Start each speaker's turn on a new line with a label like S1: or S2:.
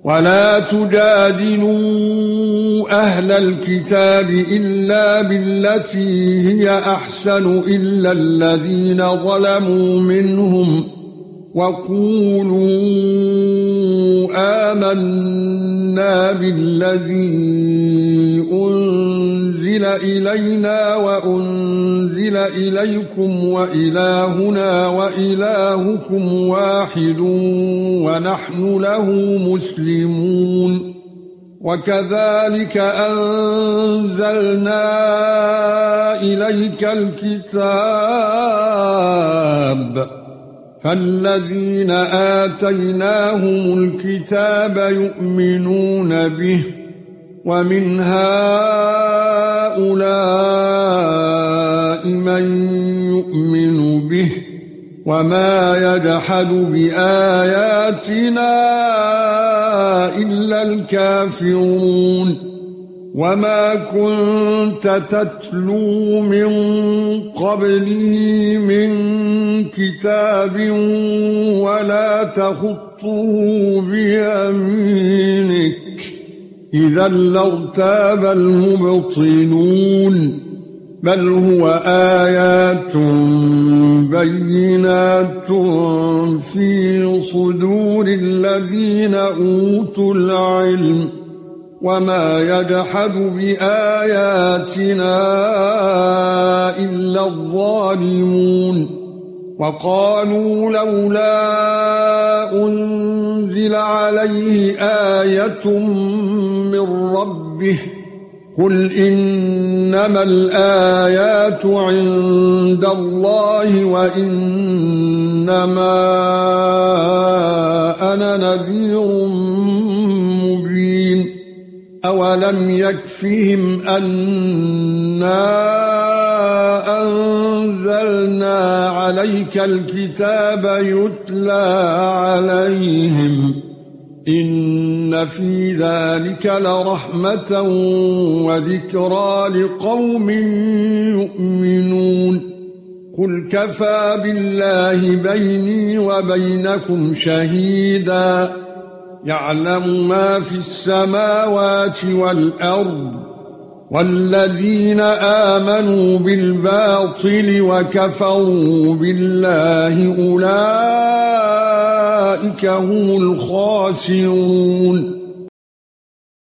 S1: ولا تجادلوا أهل الكتاب إلا بالتي هي أحسن إلا الذين ظلموا منهم وقولوا آمنا بالذي أنزل إلينا وأنزل إليكم وإلهنا وإلهكم واحد ونحن له مسلمون وكذلك أنزلنا إليك الكتاب فالذين آتيناهم الكتاب يؤمنون به ومن هؤلاء من يؤمن به وما يجحد بآياتنا إلا الكافرون وما كنت تتلو من قبله من كتاب ولا تخطه بيمينك إذا لارتاب المبطلون بل هو آيات بينات في صدور الذين أوتوا العلم وما يجحد بآياتنا إلا الظالمون وقالوا لولا أنزل عليه آية من ربه قل إنما الآيات عند الله وإنما أنا نذير مبين أولم يكفهم أنا أنزلنا عليك الكتاب يتلى عليهم إن في ذلك لرحمة وذكرى لقوم يؤمنون قل كفى بالله بيني وبينكم شهيدا يعلم ما في السماوات والأرض والذين آمنوا بالباطل وكفروا بالله أولئك هم الخاسرون